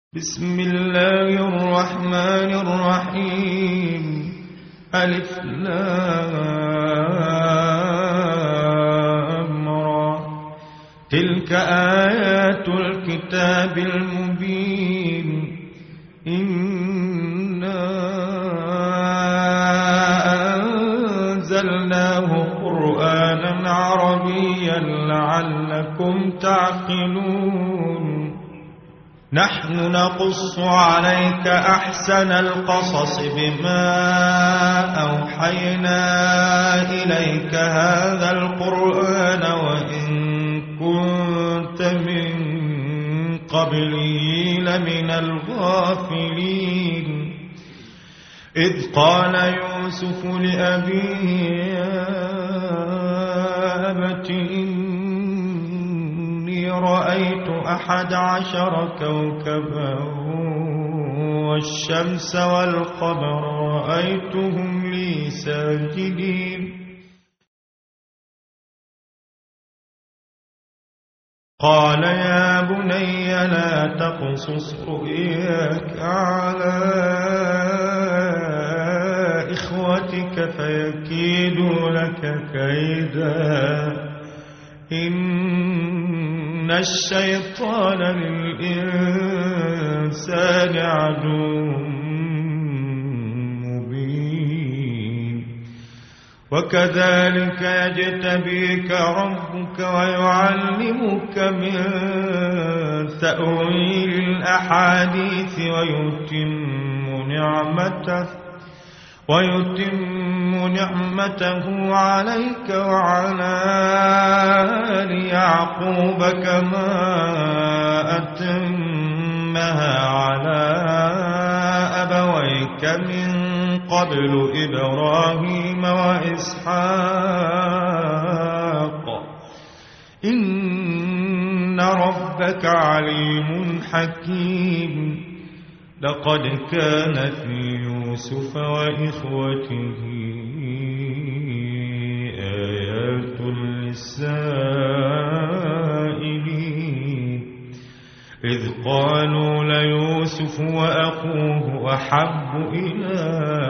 بسم الله الرحمن الرحيم. ألف لام را. تلك آيات الكتاب المبين. إنا أنزلناه قرآنا عربيا لعلكم تعقلون. نحن نقص عليك أحسن القصص بما أوحينا إليك هذا القرآن وإن كنت من قبله لمن الغافلين. إذ قال يوسف لأبيه يا أبت إني رأيت 11 كوكبا والشمس والقمر رأيتهم لي ساجدين. قال يا بني لا تقصص رؤياك على إخوتك فيكيدوا لك كيدا. إن الشيطان للإنسان عدو مبين. وكذلك يجتبيك ربك ويعلمك من تأويل الأحاديث ويتم نعمته عليك وعلى آل يعقوب كما أتمها على أبويك من قبل إبراهيم وإسحاق إن ربك عليم حكيم. لقد كان في يوسف وإخوته آيات للسائلين. إذ قالوا ليوسف وأخوه أحب إلى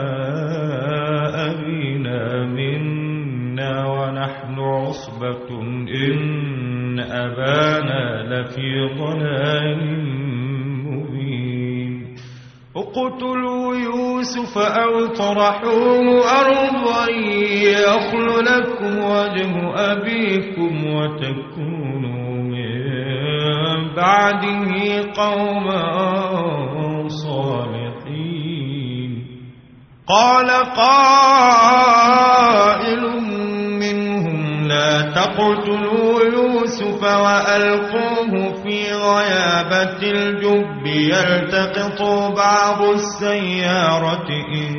أبينا منا ونحن عصبة إن أبانا لفي ضلال مبين. اقتلوا يوسف أو اطرحوه أرضا يخل لكم وجه أبيكم وتكونوا من بعده قوما صالحين. قال قائل منهم لا تقتلوا يوسف وألقوه في غيابة الجب يلتقطوا بعض السيارة إن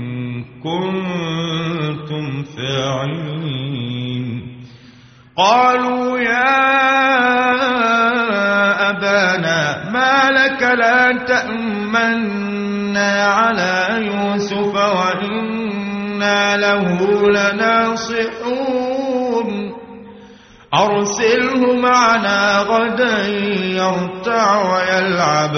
كنتم فاعلين. قالوا يا أبانا ما لك لا تأمنا على يوسف وإنا له لناصحون. أرسله معنا غدا يرتع ويلعب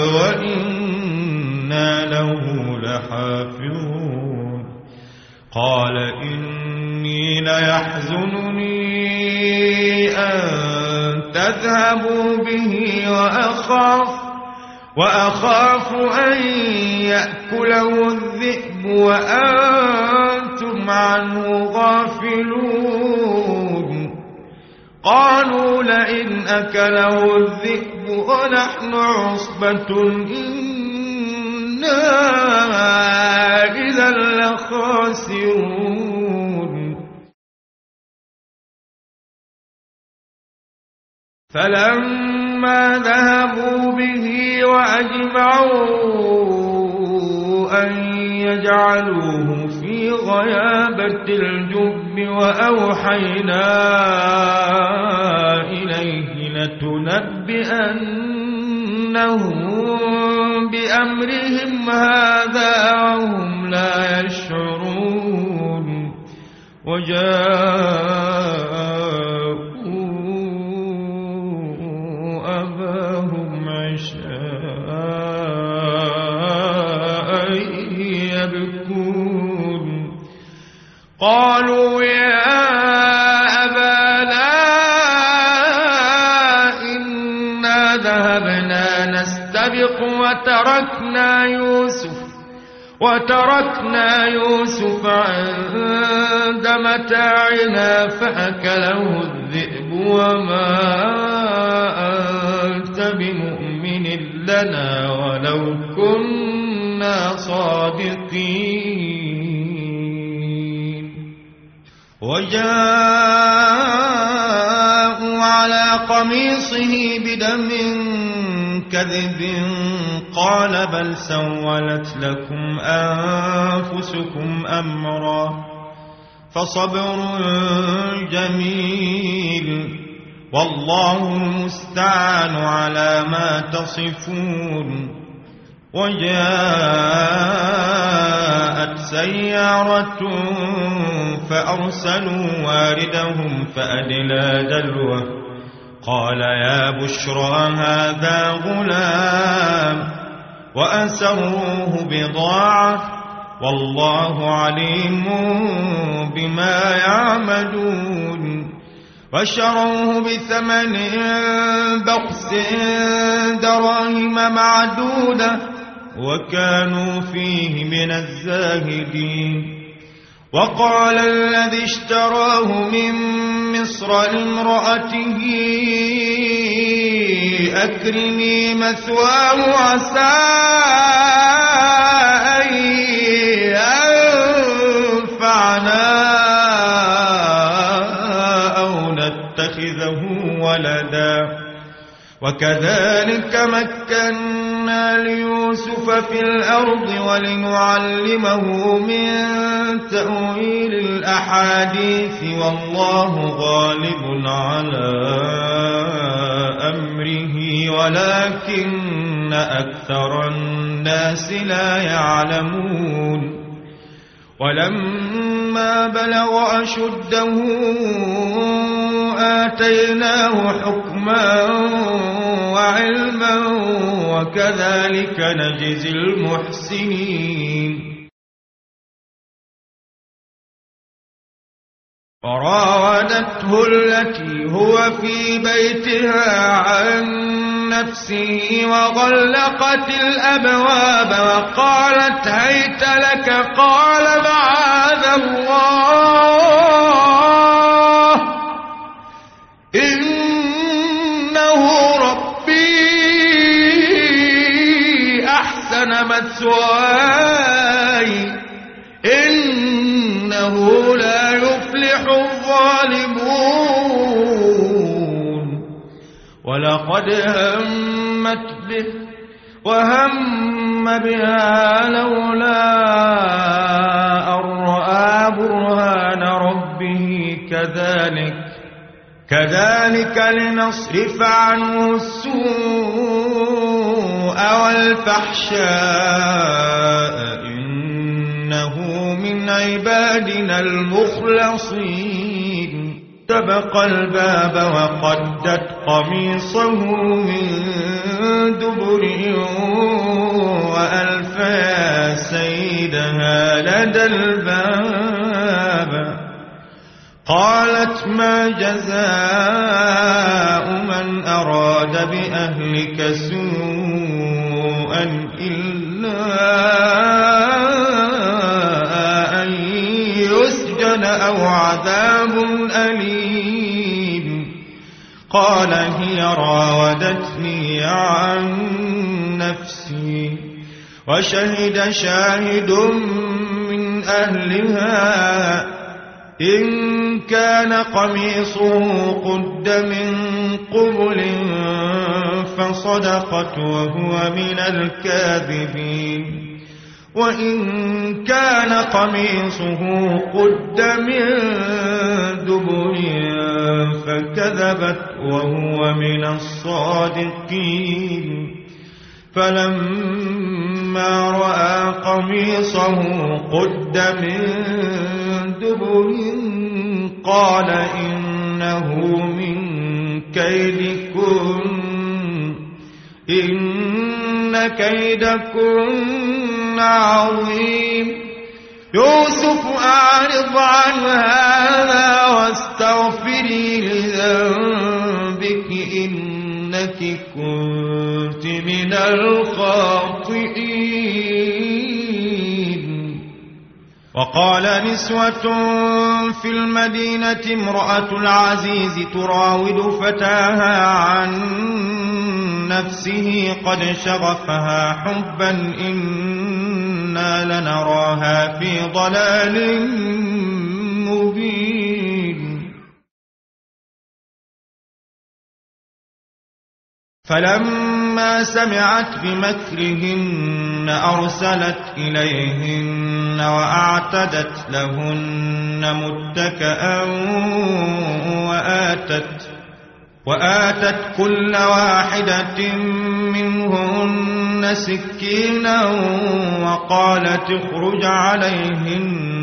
وإنا له لحافظون. قال إني ليحزنني أن تذهبوا به وأخاف أن يأكله الذئب وأنتم عنه غافلون. قالوا لئن أكله الذئب ونحن عصبة إنا إذا لخاسرون. فلما ذهبوا به وأجمعوا أن يجعلوه في غيابة الجب وأوحينا إليه لتنبئنهم بأمرهم هذا وهم لا يشعرون. وجاءوا أباهم عشاء يبكون قالوا يا أبانا إنا ذهبنا نستبق وتركنا يوسف عند متاعنا فأكله الذئب وما أنت بمؤمن لنا ولو كنا صادقين وجاءوا على قميصه بدم كذب قال بل سولت لكم أنفسكم أمرا فصبر جميل والله المستعان على ما تصفون وجاءت سيارة فأرسلوا واردهم فأدلى دلوه قال يا بشرى هذا غلام وأسروه بضاعة والله عليم بما يعملون وشروه بثمن بخس دراهم معدودة وكانوا فيه من الزاهدين وقال الذي اشتراه من مصر لامرأته أكرمي مثواه عسى أن ينفعنا أو نتخذه ولدا وكذلك مكنا ليوسف في الأرض ولنعلمه من تأويل الأحاديث والله غالب على أمره ولكن أكثر الناس لا يعلمون ولما بلغ أشده آتيناه حكما وعلما وكذلك نجزي المحسنين وراودته التي هو في بيتها عن نفسه وغلقت الأبواب وقالت هيت لك قال معاذ الله إنه ربي أحسن مثواي إنه لا يفلح الظالمون ولقد همت به وهم بها لولا أن رأى برهان ربه كذلك لنصرف عنه السوء والفحشاء إنه من عبادنا المخلصين استبق الباب وقدت قميصه من دبر وألف يا سيدها لدى الباب قالت ما جزاء من أراد بأهلك سوءا إلا أن يسجن أو عذاب أليم قال هي راودتني عن نفسي وشهد شاهد من أهلها إن كان قميصه قد من قبل فصدقت وهو من الكاذبين وإن كان قميصه قد من دبر فكذبت وهو من الصادقين فلما رأى قميصه قد من دبر قال إنه من كيدكن إن كيدكن عظيم يوسف أعرض عن هذا واستغفري لذنبك إنك كنت من الخاطئين. وقال نسوة في المدينة امرأة العزيز تراود فتاها عن نفسه قد شغفها حبا إنا لنراها في ضلال مبين. فلما سمعت بمكرهن أرسلت إليهن وأعتدت لهن متكئا وآتت كل واحدة منهن سكينا وقالت اخرج عليهن.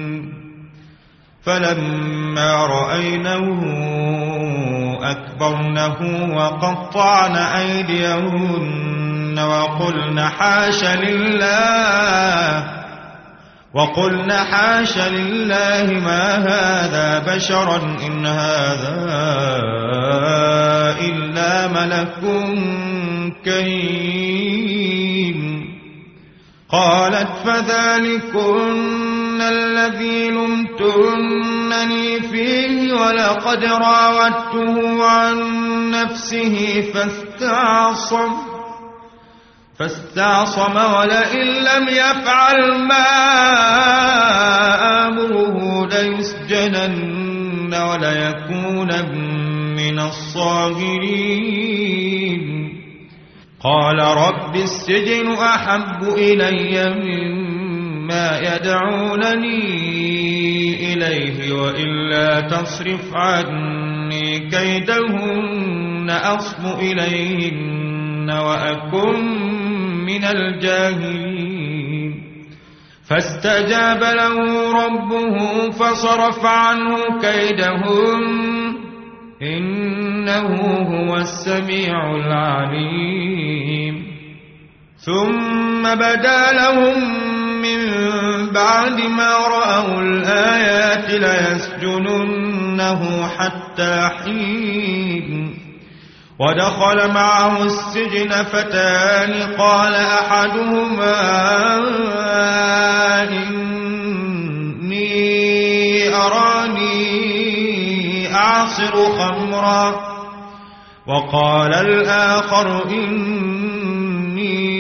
فلما رأينه أكبرنه وقطعن أيديهن وقلن حاش لله ما هذا بشرا إن هذا إلا ملك كريم. قالت فذلكن الذي لمتنني فيه ولقد راودته عن نفسه فاستعصم ولئن لم يفعل ما آمره ليسجنن وليكون من الصاغرين. قال رب السجن أحب إلي مما يدعونني إليه وإلا تصرف عني كيدهن أصب إليهن وأكن من الجاهلين. فاستجاب له ربه فصرف عنه كيدهن إنه هو السميع العليم. ثم بدا لهم من بعد ما رأوا الآيات ليسجننه حتى حين. ودخل معه السجن فتان قال أحدهما إني أراني أعصر خمرا وقال الآخر إني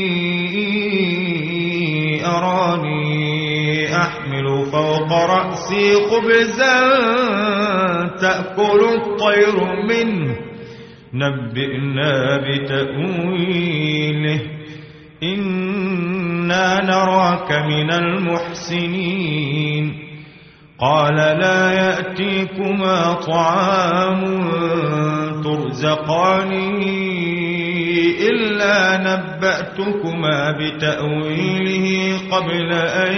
أراني أحمل فوق رأسي خبزا تأكل الطير منه نبئنا بتأويله إنا نراك من المحسنين. قال لا يأتيكما طعام ترزقانه إلا نبأتكما بتأويله قبل أن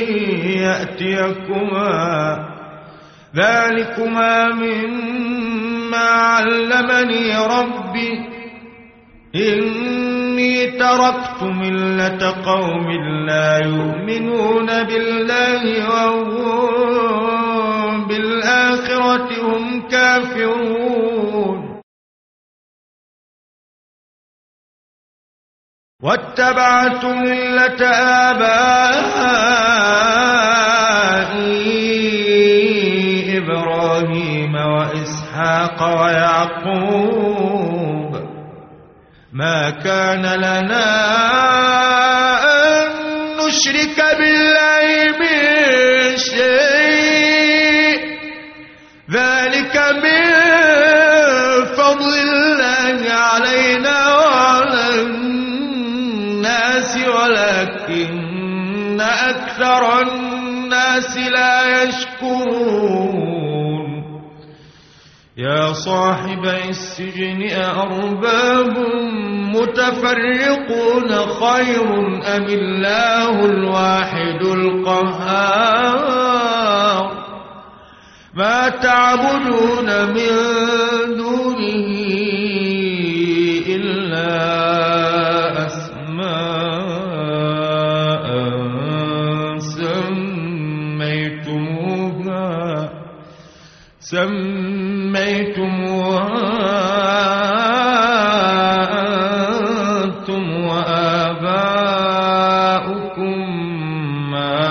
يأتيكما ذلكما مما علمني ربي إني تركت ملة قوم لا يؤمنون بالله وهم بالآخرة هم كافرون. واتبعت ملة آبائي إبراهيم وإسحاق ويعقوب ما كان لنا أن نشرك بالله من شيء ذلك من فضل الله علينا وعلى الناس ولكن أكثر الناس لا يشكرون. يا صاحبي السجن أأرباب متفرقون خير أم الله الواحد القهار ما تعبدون من دونه إلا أنتم وآباؤكم ما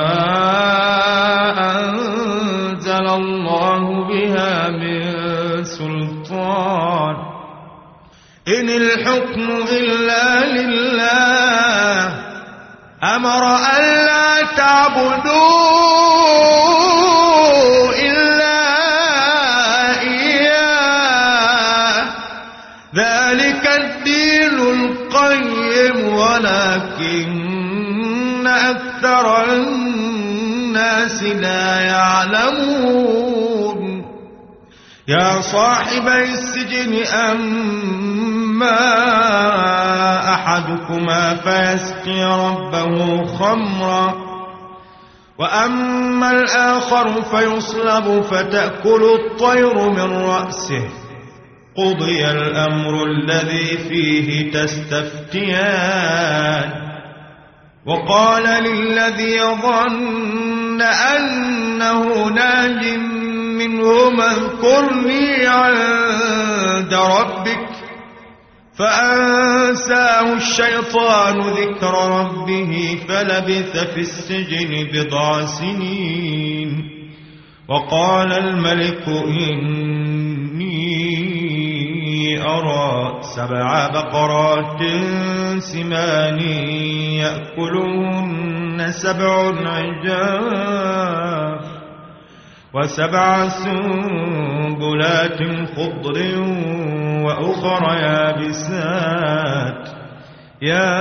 أنزل الله بها من سلطان إن الحكم إلا لله أمر ألا تعبدوا إلا إياه ذلك الدين القيم ولكن أكثر الناس لا يعلمون يا صاحبي السجن أما أحدكما فيسقي ربه خمرا وأما الآخر فيصلب فتأكل الطير من رأسه قضي الأمر الذي فيه تستفتيان وقال للذي ظن أنه ناج منهما اذكرني عند ربك فأنساه الشيطان ذكر ربه فلبث في السجن 10 سنين وقال الملك إني أرى 7 بقرات سمان يأكلهن 7 عجاف و7 سنبلات خضر وأخر يابسات يا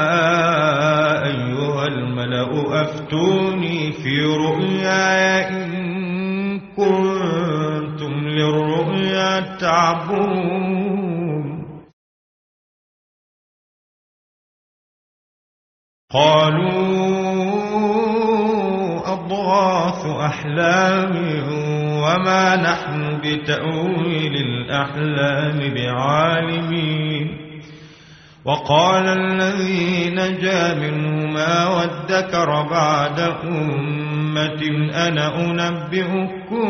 أيها الملأ أفتوني في رؤياي إن كنتم للرؤيا تعبرون قالوا أضغاث أحلام وما نحن بتأويل الأحلام بعالمين وقال الذي نجا منهما وادكر بعد أمة أنا أنبئكم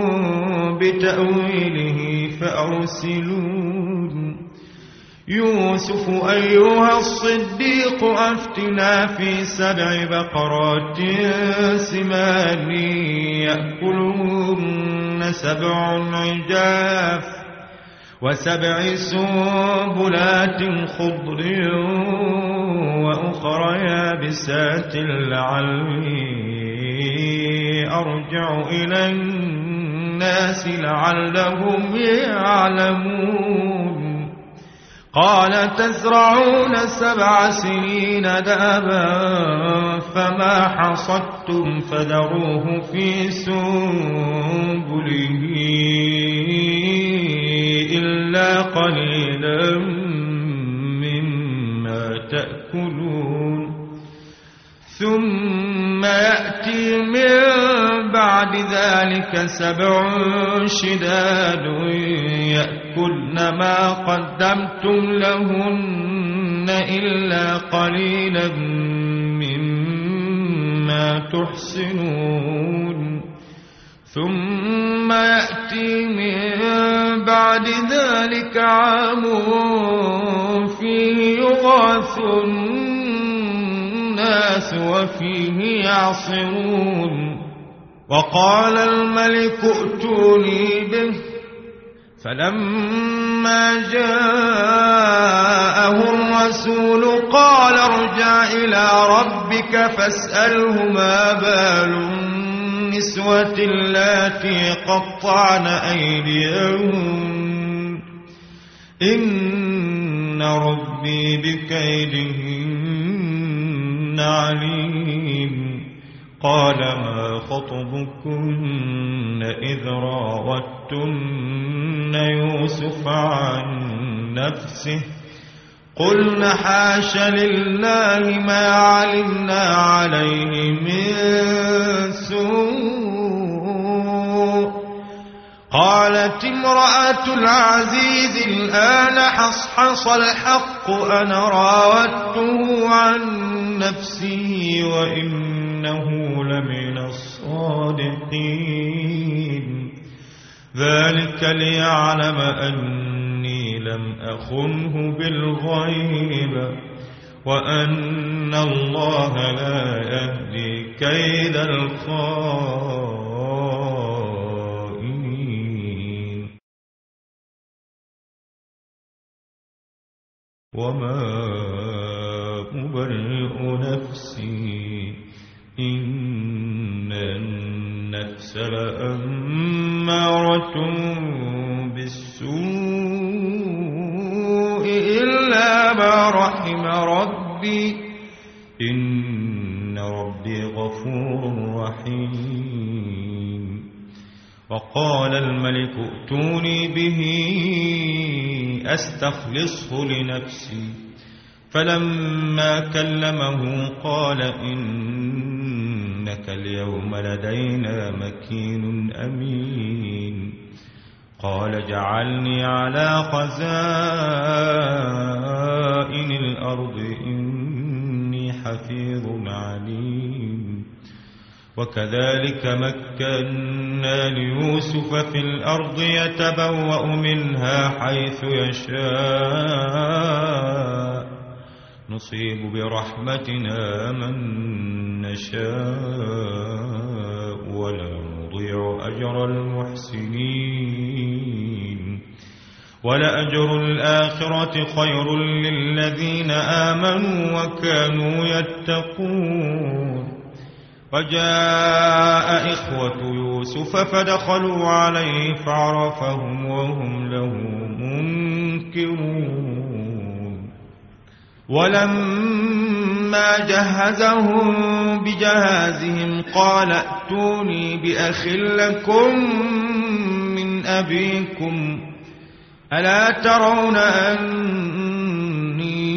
بتأويله فأرسلون يوسف أيها الصديق أفتنا في 7 بقرات سمان يأكلهن 7 عجاف و7 سنبلات خضر وأخر يابسات لعلي أرجع إلى الناس لعلهم يعلمون قال تزرعون 7 سنين دابا فما حصدتم فذروه في سنبله إلا قليلا مما تأكلون ثم يأتي من بعد ذلك 7 شداد يأكلن ما قدمتم لهن إلا قليلا مما تحسنون ثم يأتي من بعد ذلك عام فيه يغاث الناس وفيه يعصرون وقال الملك ائتوني به فلما جاءه الرسول قال ارجع إلى ربك فاسأله ما بال النسوة اللاتي قطعن أيديهن إن ربي بكيدهن عليم قال ما خطبكن إذ راوتن يوسف عن نفسه قلن حاش لله ما علمنا عليه من سوء قالت امرأة العزيز الآن حصحص الحق أنا راودته عن نفسه وإنه إنه لمن الصادقين. ذلك ليعلم أني لم أخنه بالغيب وأن الله لا يهدي كيد الخائنين. وما أبرئ نفسي إن النفس لأمارة بالسوء إلا ما رحم ربي إن ربي غفور رحيم. وقال الملك ائتوني به أستخلصه لنفسي فلما كلمه قال إنك اليوم لدينا مكين أمين. قال اجعلني على خزائن الأرض إني حفيظ عليم. وكذلك مكنا ليوسف في الأرض يتبوأ منها حيث يشاء نصيب برحمتنا من نشاء ولا نضيع أجر المحسنين. ولأجر الآخرة خير للذين آمنوا وكانوا يتقون. وجاء إخوة يوسف فدخلوا عليه فعرفهم وهم له منكرون. ولما جهزهم بجهازهم قال ائتوني بأخ لكم من أبيكم ألا ترون أني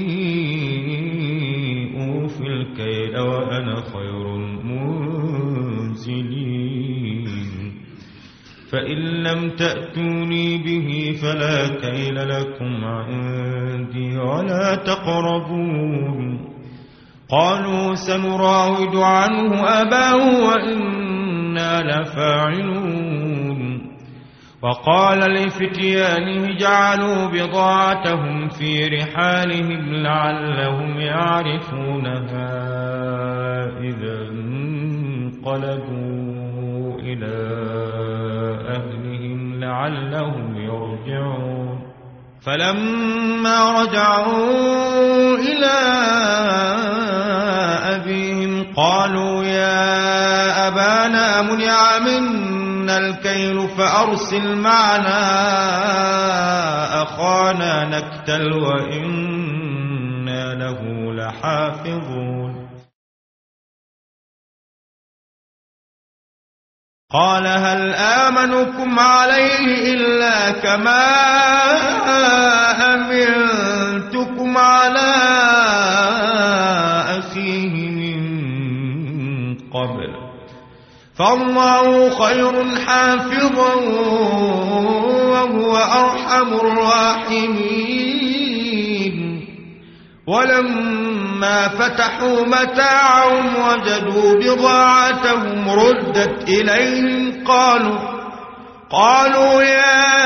أوفي الكيل وأنا خير المنزلين. فإن لم تأتوني به فلا كيل لكم عندي ولا تقربون. قالوا سنراود عنه أباه وإنا لفاعلون. وقال لفتيانه جعلوا بضاعتهم في رحالهم لعلهم يعرفونها إذا انقلبوا إلى أهلهم لعلهم يرجعون. فلما رجعوا إلى أبيهم قالوا يا أبانا منع منا الكيل فأرسل معنا أخانا نكتل وإنا له لحافظون. قال هل آمنكم عليه إلا كما أمنتكم على أخيه من قبل فالله خير حافظا وهو أرحم الراحمين. ولما فتحوا متاعهم وجدوا بضاعتهم ردت إليهم قالوا يا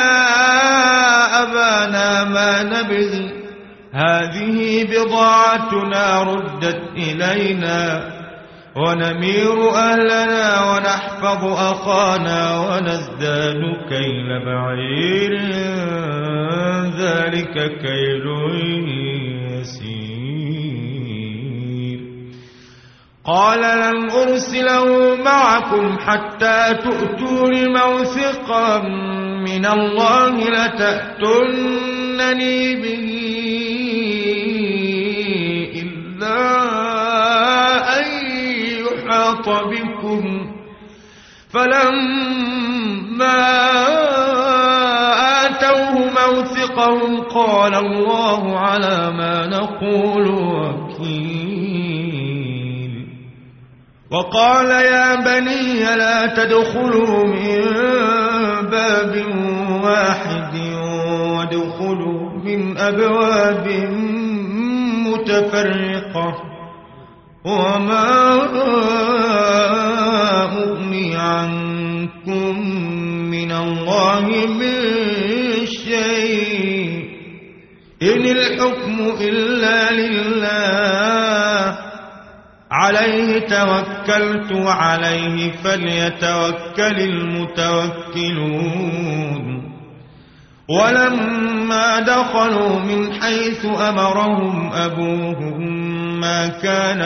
أبانا ما نبغي هذه بضاعتنا ردت إلينا ونمير أهلنا ونحفظ أخانا ونزداد كيل بعير ذلك كيل يسير. قال لن أرسله معكم حتى تؤتون موثقا من الله لتأتونني به إلا أن يحاط بكم. فلما آتوه موثقهم قال الله على ما نقول وكيل. وقال يا بني لا تدخلوا من باب واحد وادخلوا من أبواب متفرقة وما أغني عنكم من الله الله من شيء إن الحكم إلا لله عليه توكلت وعليه فليتوكل المتوكلون ولما دخلوا من حيث أمرهم أبوهم ما كان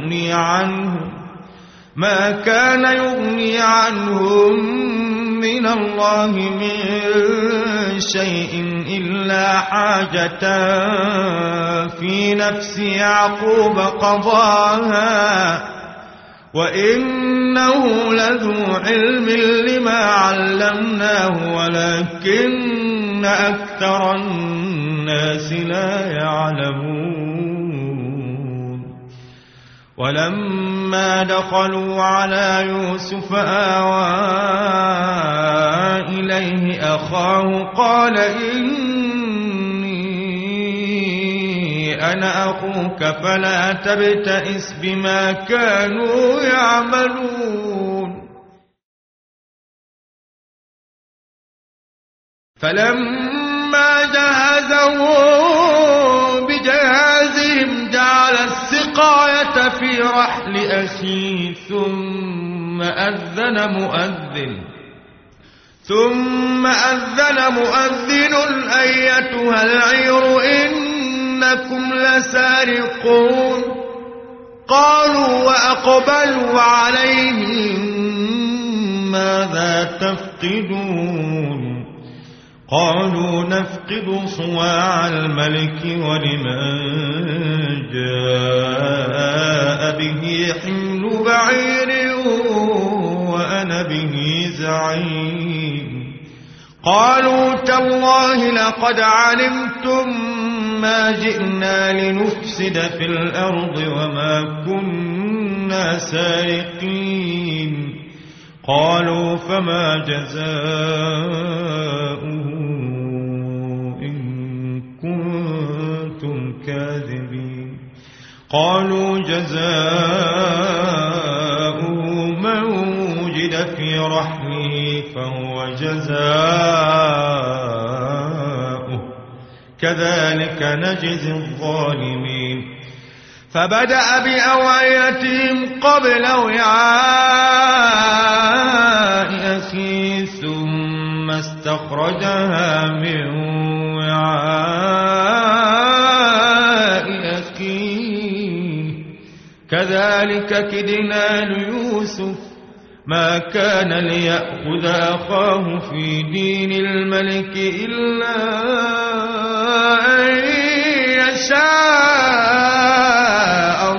يغني عنهم من الله من شيء إلا حاجة في نفس يعقوب قضاها وإنه لذو علم لما علمناه ولكن أكثر الناس لا يعلمون ولما دخلوا على يوسف آوى إليه أخاه قال إني أنا أخوك فلا تبتئس بما كانوا يعملون فلما جهزهم بجهازهم جعل السقاية في رحل أخيه ثم أذن مؤذن أيتها العير إنكم لسارقون قالوا وأقبلوا عليهم ماذا تفقدون قالوا نفقد صواع الملك ولمن جاء به حمل بعير وأنا به زعيم قالوا تالله لقد علمتم ما جئنا لنفسد في الأرض وما كنا سارقين قالوا فما جزاؤه إن كنتم كاذبين قالوا جزاؤه من وجد في رحله فهو جزاؤه كذلك نجزي الظالمين فبدأ بأوعيتهم قبل وعاء أخيه ثم استخرجها من وعاء أخيه كذلك كدنا ليوسف ما كان ليأخذ أخاه في دين الملك إلا أن يشاء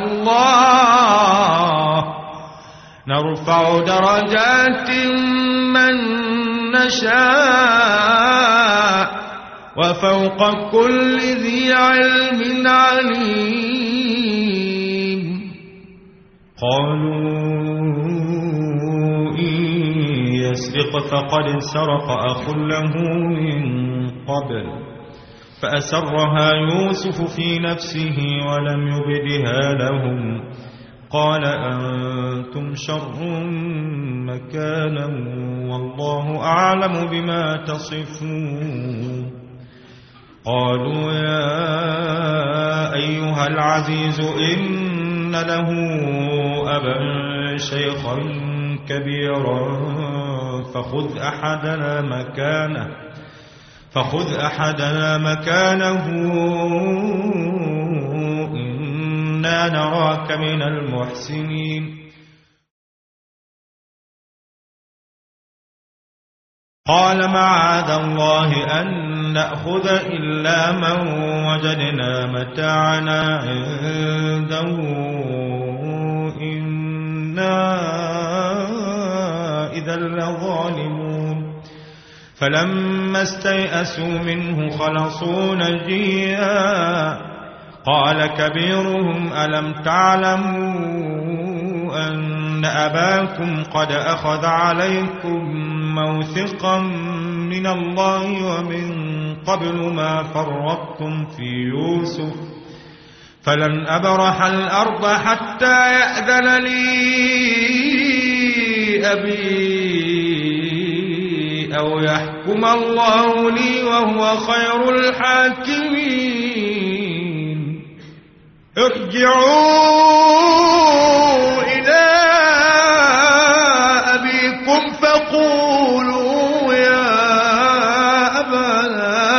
الله نرفع درجات من نشاء وفوق كل ذي علم عليم قالوا إن يسرق فقد سرق أخ له من قبل فأسرها يوسف في نفسه ولم يبدها لهم قال أنتم شر مكانا والله أعلم بما تصفون قالوا يا أيها العزيز إن له أبا شيخا كبيرا فخذ أحدنا مكانه إنا نراك من المحسنين قال معاذ الله أن نأخذ إلا من وجدنا متاعنا عنده إنا إذا لظالمون فلما استيئسوا منه خلصوا نجيا قال كبيرهم ألم تعلموا أن أباكم قد أخذ عليكم موثقا من الله ومن قبل ما فرطتم في يوسف فلن أبرح الأرض حتى يأذن لي أبي أو يحكم الله لي وهو خير الحاكمين ارجعوا إلى أبيكم فقولوا يا أبانا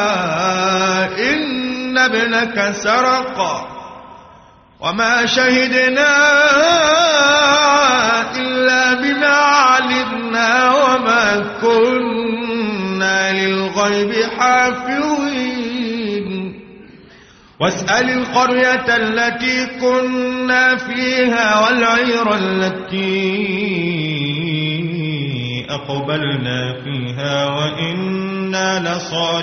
إن ابنك سرق وما شهدنا إلا بما علمنا وما كنا للغيب حافظين واسأل القرية التي كنا فيها والعير التي أقبلنا فيها وإنا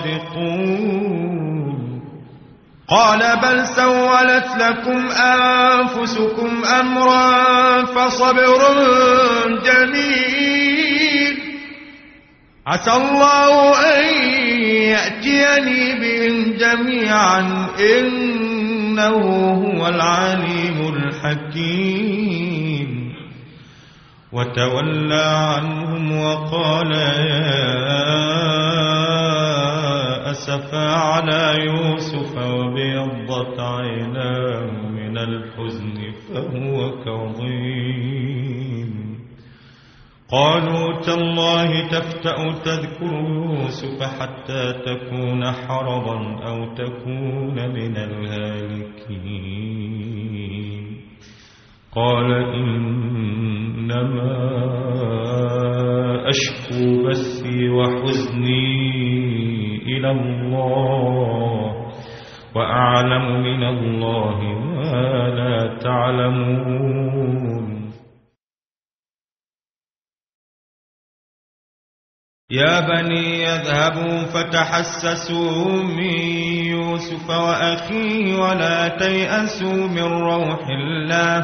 لصادقون قال بل سولت لكم أنفسكم أمرا فصبر جميل عسى الله أن يأتيني بهم جميعا إنه هو العليم الحكيم وتولى عنهم وقال يا أسفا على يوسف وابيضت عيناه من الحزن فهو كظيم قالوا تالله تفتأ تذكر يوسف حتى تكون حرضا أو تكون من الهالكين قال إنما أشكو بثي وحزني إلى الله وأعلم من الله ما لا تعلمون يا بني يذهبوا فتحسسوا من يوسف وأخيه ولا تيأسوا من روح الله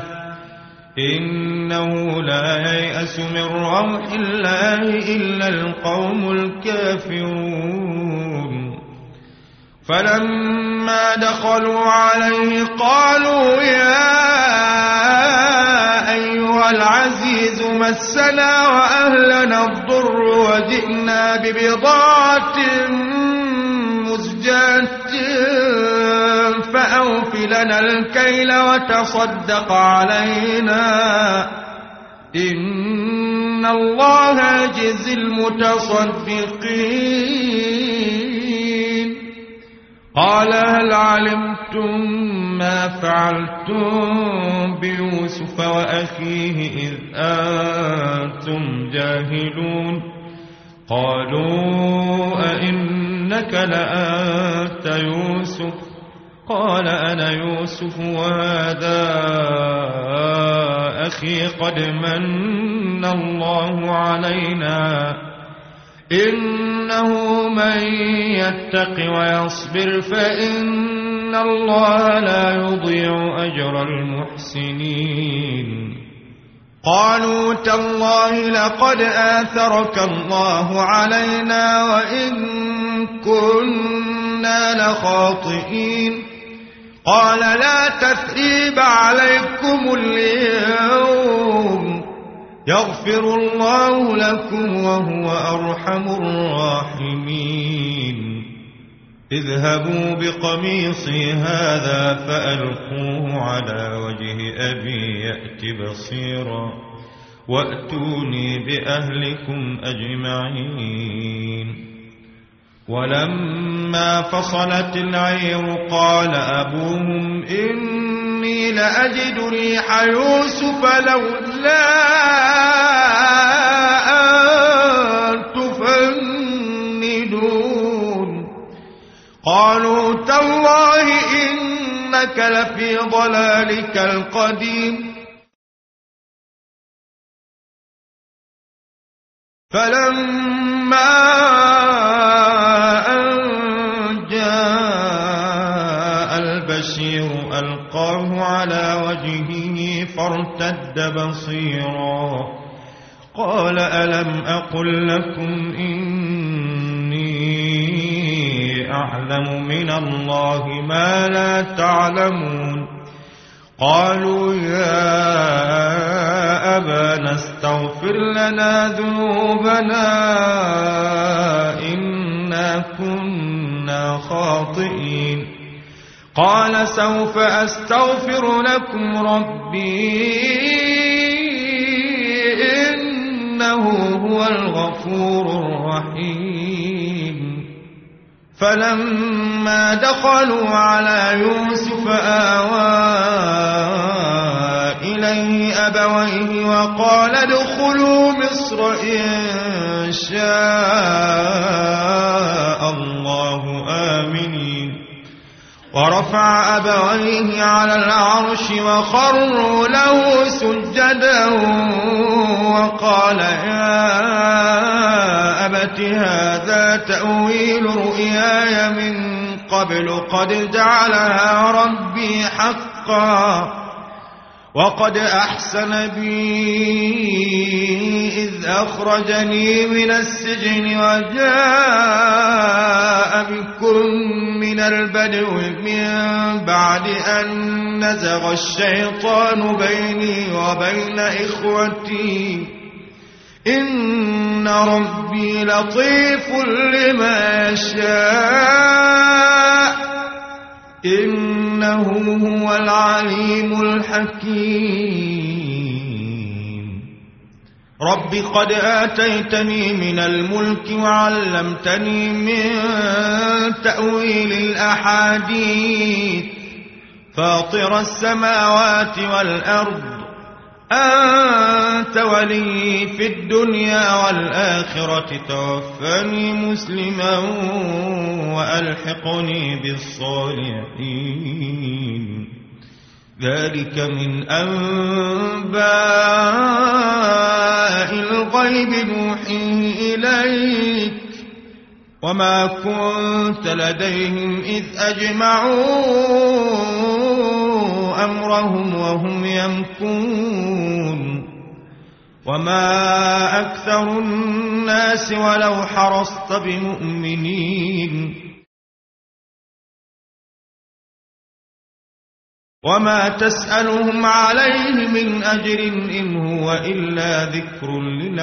إنه لا ييأس من روح الله إلا القوم الكافرون فلما دخلوا عليه قالوا يا أيها العزيز مسنا وأهلنا الضر وجئنا ببضاعة مزجاة فأوف لنا الكيل وتصدق علينا إن الله يجزي المتصدقين قال هل علمتم ما فعلتم بيوسف وأخيه إذ أنتم جاهلون قالوا أئنك لأنت يوسف قال أنا يوسف وهذا أخي قد من الله علينا إنه من يتق ويصبر فإن الله لا يضيع أجر المحسنين قالوا تالله لقد آثرك الله علينا وإن كنا لخاطئين قال لا تثريب عليكم اليوم يغفر الله لكم وهو أرحم الراحمين اذهبوا بقميصي هذا فألقوه على وجه أبي يأت بصيرا وأتوني بأهلكم أجمعين ولما فصلت العير قال أبوهم إني لأجد ريح يوسف لولا أن تفندون قالوا تالله إنك لفي ضلالك القديم فلما البشير ألقاه على وجهه فارتد بصيرا قال ألم أقل لكم إني أعلم من الله ما لا تعلمون قالوا يا أبانا استغفر واغفر لنا ذنوبنا إنا كنا خاطئين. قال سوف أستغفر لكم ربي إنه هو الغفور الرحيم. فلما دخلوا على يوسف آوى إليه أبويه وقال ادخلوا مصر إن شاء الله آمنين. ورفع أبويه على العرش وخروا له سجدا وقال يا أبت هذا تأويل رؤياي من قبل قد جعلها ربي حقا وقد أحسن بي إذ أخرجني من السجن وجاء بكم من البدو من بعد أن نزغ الشيطان بيني وبين إخوتي إن ربي لطيف لما يشاء إنه هو العليم الحكيم. رب قد آتيتني من الملك وعلمتني من تأويل الأحاديث فاطر السماوات والأرض أنت ولي في الدنيا والآخرة توفني مسلما وألحقني بالصالحين. ذلك من أنباء الغيب نوحيه إليك وما كنت لديهم إذ أجمعوا أمرهم وهم يمكرون. وما أكثر الناس ولو حرصت بمؤمنين وما تسألهم عليه من أجر إن هو إلا ذكر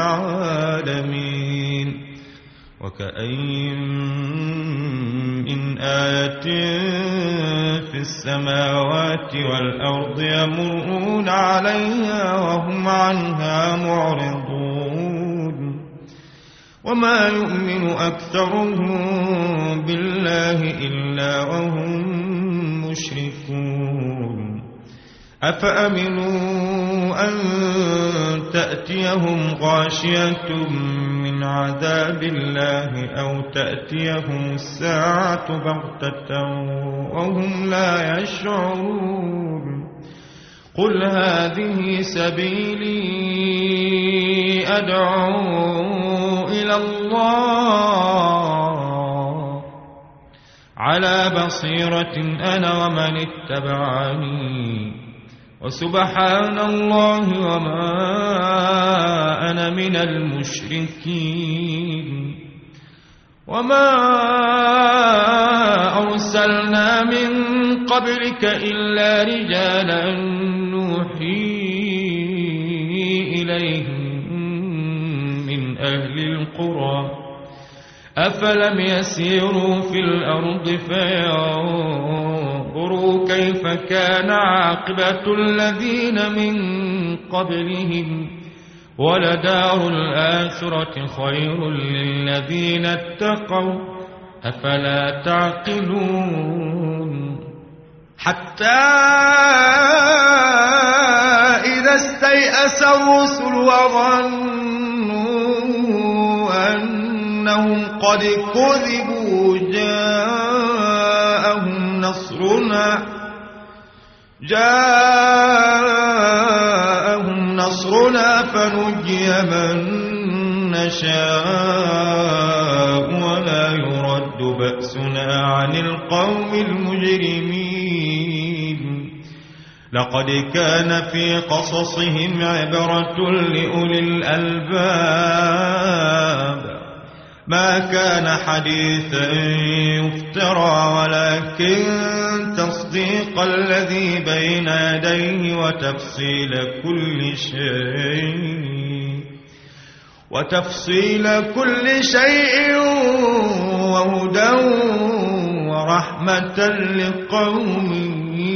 للعالمين. وكأين من آية في السماوات والأرض يمرون عليها وهم عنها معرضون. وما يؤمن أكثرهم بالله إلا وهم مشركون. أفأمنوا أن تأتيهم غاشية من عذاب الله أو تأتيهم الساعة بغتة وهم لا يشعرون. قل هذه سبيلي أدعو إلى الله على بصيرة أنا ومن اتبعني وسبحان الله وما أنا من المشركين. وما أرسلنا من قبلك إلا رجالا نوحي إليهم من أهل القرى أفلم يسيروا في الأرض فينظروا كيف كان عاقبة الذين من قبلهم ولدار الآخرة خير للذين اتقوا أفلا تعقلون. حتى إذا استيأس الرسل وظنوا أنهم قد كذبوا جاءهم نصرنا فنجي من نشاء ولا يرد بأسنا عن القوم المجرمين. لقد كان في قصصهم عبرة لأولي الألباب ما كان حديثا يفترى ولكن تصديق الذي بين يديه وتفصيل كل شيء وتفصيل كل شيء وهدى ورحمة لقوم